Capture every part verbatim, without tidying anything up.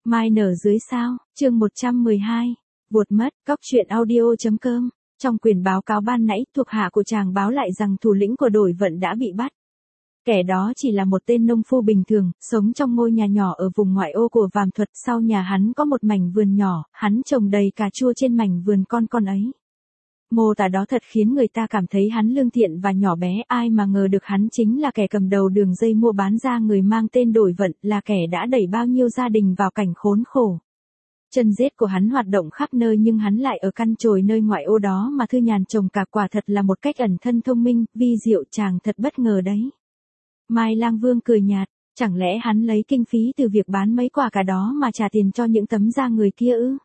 Mai nở dưới sao, chương một trăm mười hai, vụt mất, cóc truyện audio.com. Trong quyền báo cáo ban nãy, thuộc hạ của chàng báo lại rằng thủ lĩnh của đổi vận đã bị bắt. Kẻ đó chỉ là một tên nông phu bình thường, sống trong ngôi nhà nhỏ ở vùng ngoại ô của Vàm Thuật. Sau nhà hắn có một mảnh vườn nhỏ, hắn trồng đầy cà chua trên mảnh vườn con con ấy. Mô tả đó thật khiến người ta cảm thấy hắn lương thiện và nhỏ bé, ai mà ngờ được hắn chính là kẻ cầm đầu đường dây mua bán da người mang tên đổi vận, là kẻ đã đẩy bao nhiêu gia đình vào cảnh khốn khổ. Chân rết của hắn hoạt động khắp nơi nhưng hắn lại ở căn chòi nơi ngoại ô đó mà thư nhàn trồng cà, quả thật là một cách ẩn thân thông minh, vi diệu, chàng thật bất ngờ đấy. Mai Lang Vương cười nhạt, chẳng lẽ hắn lấy kinh phí từ việc bán mấy quả cà đó mà trả tiền cho những tấm da người kia ư?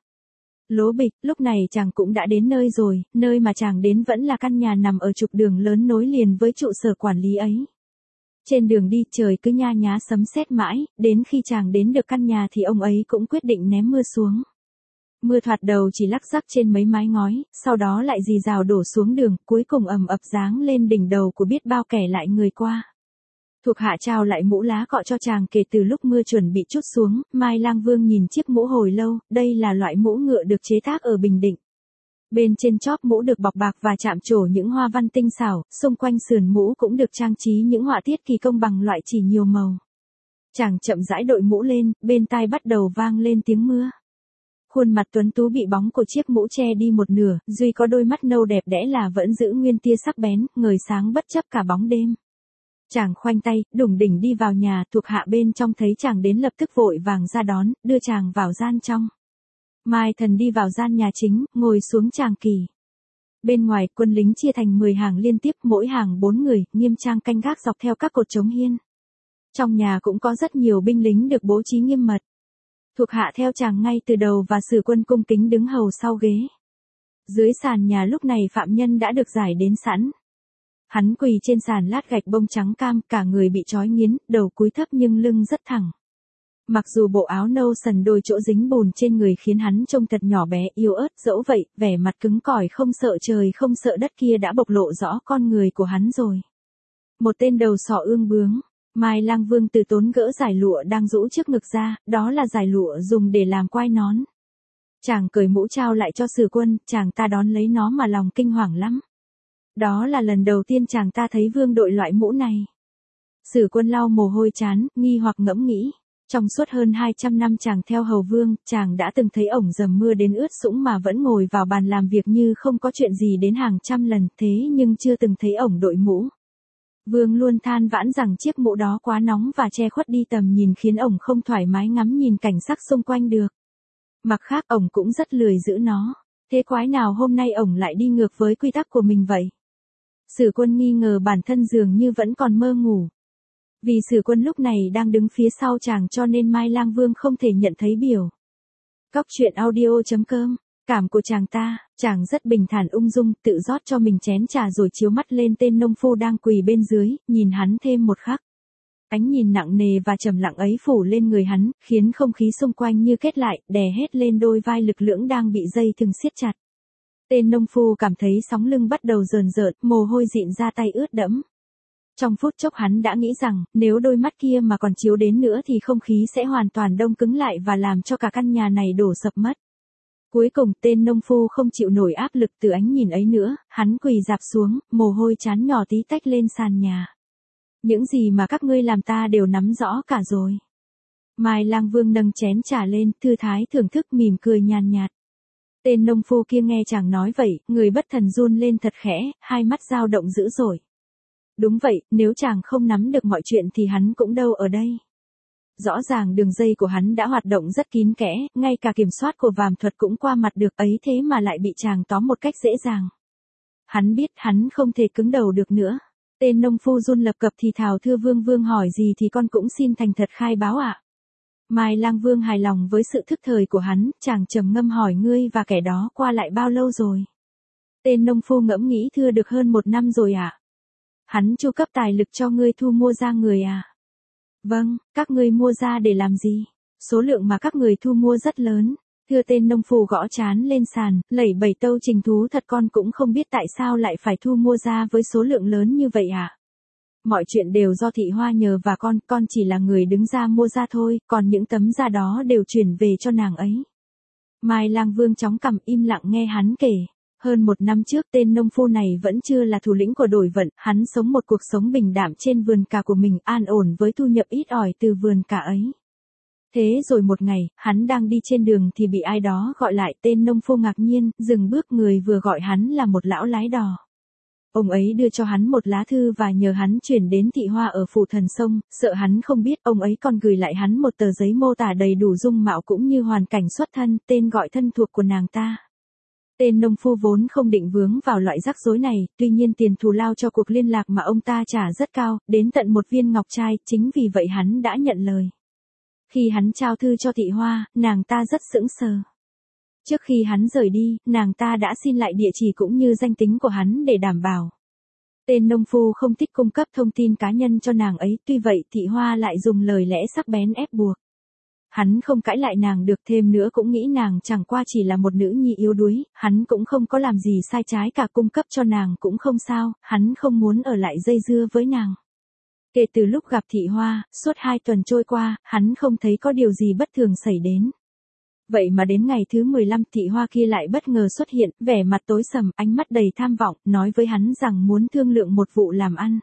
Lố bịch, lúc này chàng cũng đã đến nơi rồi, nơi mà chàng đến vẫn là căn nhà nằm ở trục đường lớn nối liền với trụ sở quản lý ấy. Trên đường đi trời cứ nha nhá sấm sét mãi, đến khi chàng đến được căn nhà thì ông ấy cũng quyết định ném mưa xuống. Mưa thoạt đầu chỉ lắc rắc trên mấy mái ngói, sau đó lại rì rào đổ xuống đường, cuối cùng ầm ập giáng lên đỉnh đầu của biết bao kẻ lại người qua. Thuộc hạ trao lại mũ lá cọ cho chàng. Kể từ lúc mưa chuẩn bị trút xuống, Mai Lang Vương nhìn chiếc mũ hồi lâu, đây là loại mũ ngựa được chế tác ở Bình Định. Bên trên chóp mũ được bọc bạc và chạm trổ những hoa văn tinh xảo, xung quanh sườn mũ cũng được trang trí những họa tiết kỳ công bằng loại chỉ nhiều màu. Chàng chậm rãi đội mũ lên, bên tai bắt đầu vang lên tiếng mưa. Khuôn mặt tuấn tú bị bóng của chiếc mũ che đi một nửa, duy có đôi mắt nâu đẹp đẽ là vẫn giữ nguyên tia sắc bén, ngời sáng bất chấp cả bóng đêm. Chàng khoanh tay, đủng đỉnh đi vào nhà, thuộc hạ bên trong thấy chàng đến lập tức vội vàng ra đón, đưa chàng vào gian trong. Mai Thần đi vào gian nhà chính, ngồi xuống tràng kỳ. Bên ngoài, quân lính chia thành mười hàng liên tiếp, mỗi hàng bốn người, nghiêm trang canh gác dọc theo các cột trống hiên. Trong nhà cũng có rất nhiều binh lính được bố trí nghiêm mật. Thuộc hạ theo chàng ngay từ đầu và Sử Quân cung kính đứng hầu sau ghế. Dưới sàn nhà lúc này phạm nhân đã được giải đến sẵn. Hắn quỳ trên sàn lát gạch bông trắng cam, cả người bị trói nghiến, đầu cúi thấp nhưng lưng rất thẳng. Mặc dù bộ áo nâu sần đôi chỗ dính bùn trên người khiến hắn trông thật nhỏ bé, yếu ớt, dẫu vậy, vẻ mặt cứng cỏi không sợ trời không sợ đất kia đã bộc lộ rõ con người của hắn rồi. Một tên đầu sọ ương bướng, Mai Lang Vương từ tốn gỡ dải lụa đang rũ trước ngực ra, đó là dải lụa dùng để làm quai nón. Chàng cởi mũ trao lại cho Sử Quân, chàng ta đón lấy nó mà lòng kinh hoàng lắm. Đó là lần đầu tiên chàng ta thấy vương đội loại mũ này. Sử Quân lau mồ hôi trán, nghi hoặc ngẫm nghĩ. Trong suốt hơn hai trăm năm chàng theo hầu vương, chàng đã từng thấy ổng dầm mưa đến ướt sũng mà vẫn ngồi vào bàn làm việc như không có chuyện gì đến hàng trăm lần, thế nhưng chưa từng thấy ổng đội mũ. Vương luôn than vãn rằng chiếc mũ đó quá nóng và che khuất đi tầm nhìn khiến ổng không thoải mái ngắm nhìn cảnh sắc xung quanh được. Mặt khác ổng cũng rất lười giữ nó. Thế quái nào hôm nay ổng lại đi ngược với quy tắc của mình vậy? Sử Quân nghi ngờ bản thân dường như vẫn còn mơ ngủ. Vì Sử Quân lúc này đang đứng phía sau chàng cho nên Mai Lang Vương không thể nhận thấy biểu. Cóc truyện audio.com. Cảm của chàng ta, chàng rất bình thản ung dung, tự rót cho mình chén trà rồi chiếu mắt lên tên nông phu đang quỳ bên dưới, nhìn hắn thêm một khắc. Ánh nhìn nặng nề và trầm lặng ấy phủ lên người hắn, khiến không khí xung quanh như kết lại, đè hết lên đôi vai lực lưỡng đang bị dây thừng siết chặt. Tên nông phu cảm thấy sóng lưng bắt đầu rờn rợn, mồ hôi dịn ra tay ướt đẫm. Trong phút chốc hắn đã nghĩ rằng, nếu đôi mắt kia mà còn chiếu đến nữa thì không khí sẽ hoàn toàn đông cứng lại và làm cho cả căn nhà này đổ sập mất. Cuối cùng tên nông phu không chịu nổi áp lực từ ánh nhìn ấy nữa, hắn quỳ rạp xuống, mồ hôi trán nhỏ tí tách lên sàn nhà. Những gì mà các ngươi làm ta đều nắm rõ cả rồi. Mai Lang Vương nâng chén trà lên, thư thái thưởng thức mỉm cười nhàn nhạt. Tên nông phu kia nghe chàng nói vậy, người bất thần run lên thật khẽ, hai mắt dao động dữ dội. Đúng vậy, nếu chàng không nắm được mọi chuyện thì hắn cũng đâu ở đây. Rõ ràng đường dây của hắn đã hoạt động rất kín kẽ, ngay cả kiểm soát của Vàm Thuật cũng qua mặt được ấy thế mà lại bị chàng tóm một cách dễ dàng. Hắn biết hắn không thể cứng đầu được nữa. Tên nông phu run lập cập thì thào thưa vương vương hỏi gì thì con cũng xin thành thật khai báo ạ. Mai Lang Vương hài lòng với sự thức thời của hắn, chàng trầm ngâm hỏi ngươi và kẻ đó qua lại bao lâu rồi. Tên nông phu ngẫm nghĩ thưa được hơn một năm rồi ạ. Hắn chu cấp tài lực cho ngươi thu mua ra người à? Vâng, các ngươi mua ra để làm gì? Số lượng mà các người thu mua rất lớn. Thưa tên nông phu gõ trán lên sàn, lẩy bẩy tâu trình thú thật con cũng không biết tại sao lại phải thu mua ra với số lượng lớn như vậy ạ. Mọi chuyện đều do Thị Hoa nhờ và con, con chỉ là người đứng ra mua da thôi, còn những tấm da đó đều chuyển về cho nàng ấy. Mai Lang Vương chóng cằm im lặng nghe hắn kể. Hơn một năm trước tên nông phu này vẫn chưa là thủ lĩnh của Đổi Vận, hắn sống một cuộc sống bình đạm trên vườn cà của mình, an ổn với thu nhập ít ỏi từ vườn cà ấy. Thế rồi một ngày, hắn đang đi trên đường thì bị ai đó gọi lại, tên nông phu ngạc nhiên, dừng bước, người vừa gọi hắn là một lão lái đò. Ông ấy đưa cho hắn một lá thư và nhờ hắn chuyển đến Thị Hoa ở phủ Thần Sông, sợ hắn không biết, ông ấy còn gửi lại hắn một tờ giấy mô tả đầy đủ dung mạo cũng như hoàn cảnh xuất thân, tên gọi thân thuộc của nàng ta. Tên nông phu vốn không định vướng vào loại rắc rối này, tuy nhiên tiền thù lao cho cuộc liên lạc mà ông ta trả rất cao, đến tận một viên ngọc trai, chính vì vậy hắn đã nhận lời. Khi hắn trao thư cho Thị Hoa, nàng ta rất sững sờ. Trước khi hắn rời đi, nàng ta đã xin lại địa chỉ cũng như danh tính của hắn để đảm bảo. Tên nông phu không thích cung cấp thông tin cá nhân cho nàng ấy, tuy vậy Thị Hoa lại dùng lời lẽ sắc bén ép buộc. Hắn không cãi lại nàng được, thêm nữa cũng nghĩ nàng chẳng qua chỉ là một nữ nhi yếu đuối, hắn cũng không có làm gì sai trái cả, cung cấp cho nàng cũng không sao, hắn không muốn ở lại dây dưa với nàng. Kể từ lúc gặp Thị Hoa, suốt hai tuần trôi qua, hắn không thấy có điều gì bất thường xảy đến. Vậy mà đến ngày thứ mười lăm Thị Hoa kia lại bất ngờ xuất hiện, vẻ mặt tối sầm, ánh mắt đầy tham vọng, nói với hắn rằng muốn thương lượng một vụ làm ăn.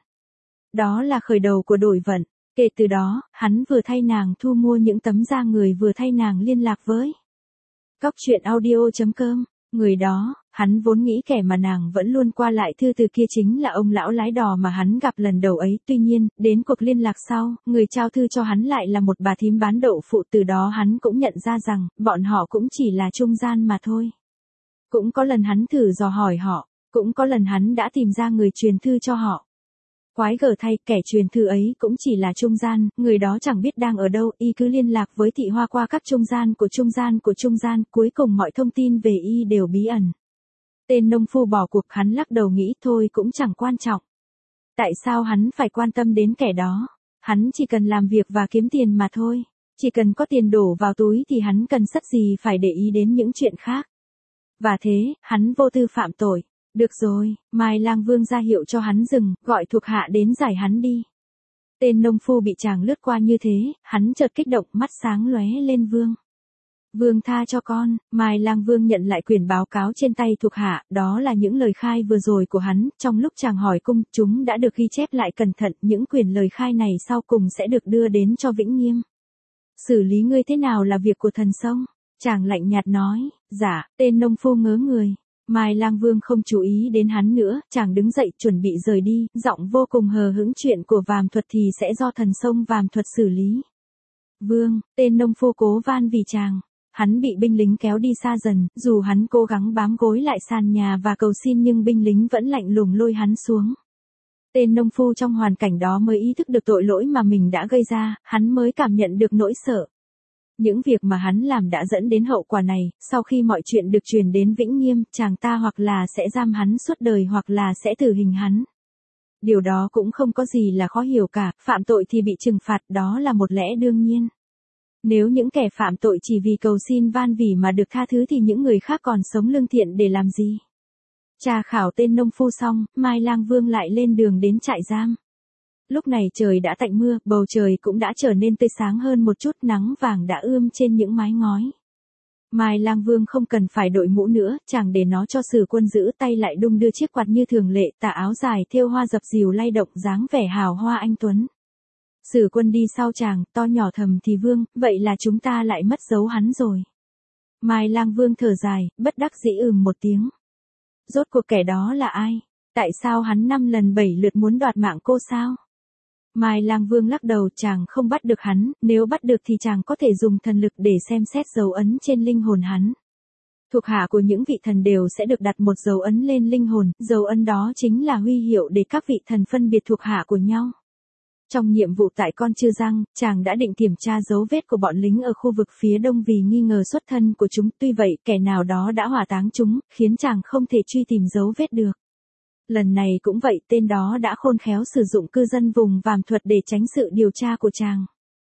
Đó là khởi đầu của Đổi Vận. Kể từ đó, hắn vừa thay nàng thu mua những tấm da người vừa thay nàng liên lạc với Cóc truyện audio chấm com. Người đó, hắn vốn nghĩ kẻ mà nàng vẫn luôn qua lại thư từ kia chính là ông lão lái đò mà hắn gặp lần đầu ấy. Tuy nhiên, đến cuộc liên lạc sau, người trao thư cho hắn lại là một bà thím bán đậu phụ. Từ đó hắn cũng nhận ra rằng, bọn họ cũng chỉ là trung gian mà thôi. Cũng có lần hắn thử dò hỏi họ, cũng có lần hắn đã tìm ra người truyền thư cho họ. Quái gở thay, kẻ truyền thư ấy cũng chỉ là trung gian, người đó chẳng biết đang ở đâu, y cứ liên lạc với Thị Hoa qua các trung gian của trung gian của trung gian, cuối cùng mọi thông tin về y đều bí ẩn. Tên nông phu bỏ cuộc, hắn lắc đầu nghĩ thôi cũng chẳng quan trọng. Tại sao hắn phải quan tâm đến kẻ đó? Hắn chỉ cần làm việc và kiếm tiền mà thôi. Chỉ cần có tiền đổ vào túi thì hắn cần sắt gì phải để ý đến những chuyện khác. Và thế, hắn vô tư phạm tội. Được rồi, Mai Lang Vương ra hiệu cho hắn dừng, gọi thuộc hạ đến giải hắn đi. Tên nông phu bị chàng lướt qua như thế, hắn chợt kích động, mắt sáng lóe lên. Vương. Vương tha cho con. Mai Lang Vương nhận lại quyển báo cáo trên tay thuộc hạ, đó là những lời khai vừa rồi của hắn, trong lúc chàng hỏi cung, chúng đã được ghi chép lại cẩn thận, những quyển lời khai này sau cùng sẽ được đưa đến cho Vĩnh Nghiêm. Xử lý ngươi thế nào là việc của Thần Sông. Chàng lạnh nhạt nói. Dạ. Tên nông phu ngớ người. Mai Lang Vương không chú ý đến hắn nữa, chàng đứng dậy chuẩn bị rời đi, giọng vô cùng hờ hững, chuyện của Vàm Thuật thì sẽ do Thần Sông Vàm Thuật xử lý. Vương, tên nông phu cố van vì chàng. Hắn bị binh lính kéo đi xa dần, dù hắn cố gắng bám gối lại sàn nhà và cầu xin nhưng binh lính vẫn lạnh lùng lôi hắn xuống. Tên nông phu trong hoàn cảnh đó mới ý thức được tội lỗi mà mình đã gây ra, hắn mới cảm nhận được nỗi sợ. Những việc mà hắn làm đã dẫn đến hậu quả này, sau khi mọi chuyện được truyền đến Vĩnh Nghiêm, chàng ta hoặc là sẽ giam hắn suốt đời hoặc là sẽ tử hình hắn. Điều đó cũng không có gì là khó hiểu cả, phạm tội thì bị trừng phạt, đó là một lẽ đương nhiên. Nếu những kẻ phạm tội chỉ vì cầu xin van vỉ mà được tha thứ thì những người khác còn sống lương thiện để làm gì? Tra khảo tên nông phu xong, Mai Lang Vương lại lên đường đến trại giam. Lúc này trời đã tạnh mưa, bầu trời cũng đã trở nên tươi sáng hơn một chút, nắng vàng đã ươm trên những mái ngói. Mai Lang Vương không cần phải đội mũ nữa, chàng để nó cho Sử Quân giữ, tay lại đung đưa chiếc quạt như thường lệ, tà áo dài thêu hoa dập dìu lay động, dáng vẻ hào hoa anh tuấn. Sử Quân đi sau chàng, to nhỏ thầm thì Vương, vậy là chúng ta lại mất dấu hắn rồi. Mai Lang Vương thở dài, bất đắc dĩ ừm một tiếng. Rốt cuộc kẻ đó là ai? Tại sao hắn năm lần bảy lượt muốn đoạt mạng cô sao? Mai Lang Vương lắc đầu, chàng không bắt được hắn, nếu bắt được thì chàng có thể dùng thần lực để xem xét dấu ấn trên linh hồn hắn. Thuộc hạ của những vị thần đều sẽ được đặt một dấu ấn lên linh hồn, dấu ấn đó chính là huy hiệu để các vị thần phân biệt thuộc hạ của nhau. Trong nhiệm vụ tại Con Chư Giang, chàng đã định kiểm tra dấu vết của bọn lính ở khu vực phía đông vì nghi ngờ xuất thân của chúng, tuy vậy kẻ nào đó đã hỏa táng chúng, khiến chàng không thể truy tìm dấu vết được. Lần này cũng vậy, tên đó đã khôn khéo sử dụng cư dân vùng Vàm Thuật để tránh sự điều tra của chàng.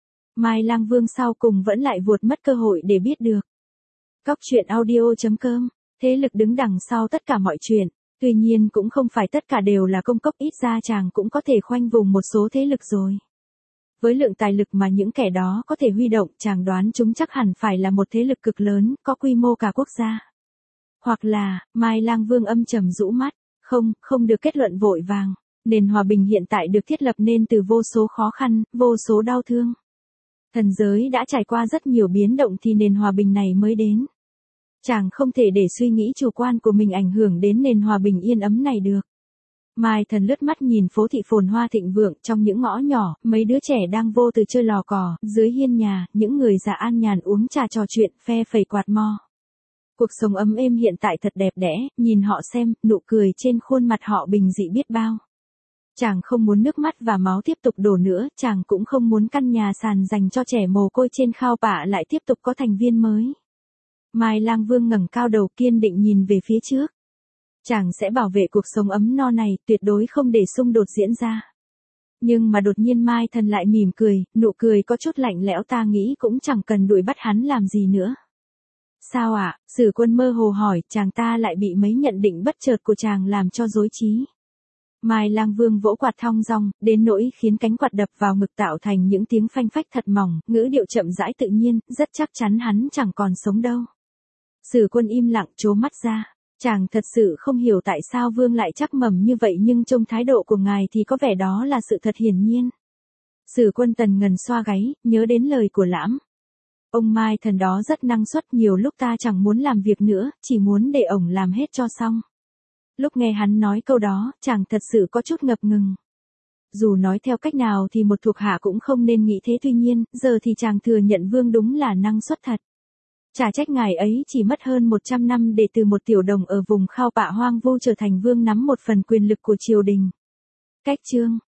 Mai Lang Vương sau cùng vẫn lại vuột mất cơ hội để biết được. Cóc truyện audio chấm com, thế lực đứng đằng sau tất cả mọi chuyện. Tuy nhiên cũng không phải tất cả đều là công cốc, ít ra chàng cũng có thể khoanh vùng một số thế lực rồi. Với lượng tài lực mà những kẻ đó có thể huy động, chàng đoán chúng chắc hẳn phải là một thế lực cực lớn, có quy mô cả quốc gia. Hoặc là, Mai Lang Vương âm trầm rũ mắt, không, không được kết luận vội vàng. Nền hòa bình hiện tại được thiết lập nên từ vô số khó khăn, vô số đau thương. Thần giới đã trải qua rất nhiều biến động thì nền hòa bình này mới đến. Chàng không thể để suy nghĩ chủ quan của mình ảnh hưởng đến nền hòa bình yên ấm này được. Mai Thần lướt mắt nhìn phố thị phồn hoa thịnh vượng, trong những ngõ nhỏ, mấy đứa trẻ đang vô tư chơi lò cò, dưới hiên nhà, những người già an nhàn uống trà trò chuyện, phe phẩy quạt mo. Cuộc sống ấm êm hiện tại thật đẹp đẽ, nhìn họ xem, nụ cười trên khuôn mặt họ bình dị biết bao. Chàng không muốn nước mắt và máu tiếp tục đổ nữa, chàng cũng không muốn căn nhà sàn dành cho trẻ mồ côi trên Khao Pạ lại tiếp tục có thành viên mới. Mai Lang Vương ngẩng cao đầu kiên định nhìn về phía trước. Chàng sẽ bảo vệ cuộc sống ấm no này, tuyệt đối không để xung đột diễn ra. Nhưng mà đột nhiên Mai Thần lại mỉm cười, nụ cười có chút lạnh lẽo, ta nghĩ cũng chẳng cần đuổi bắt hắn làm gì nữa. Sao ạ? À? Sử Quân mơ hồ hỏi, chàng ta lại bị mấy nhận định bất chợt của chàng làm cho rối trí. Mai Lang Vương vỗ quạt thong dong, đến nỗi khiến cánh quạt đập vào ngực tạo thành những tiếng phanh phách thật mỏng, ngữ điệu chậm rãi tự nhiên, rất chắc chắn hắn chẳng còn sống đâu. Sử Quân im lặng trố mắt ra. Chàng thật sự không hiểu tại sao Vương lại chắc mẩm như vậy, nhưng trong thái độ của ngài thì có vẻ đó là sự thật hiển nhiên. Sử Quân tần ngần xoa gáy, nhớ đến lời của Lãm. Ông Mai Thần đó rất năng suất, nhiều lúc ta chẳng muốn làm việc nữa, chỉ muốn để ổng làm hết cho xong. Lúc nghe hắn nói câu đó, chàng thật sự có chút ngập ngừng. Dù nói theo cách nào thì một thuộc hạ cũng không nên nghĩ thế, tuy nhiên, giờ thì chàng thừa nhận Vương đúng là năng suất thật. Chả trách ngài ấy chỉ mất hơn một trăm năm để từ một tiểu đồng ở vùng Khao Pạ hoang vu trở thành vương nắm một phần quyền lực của triều đình. Cách chương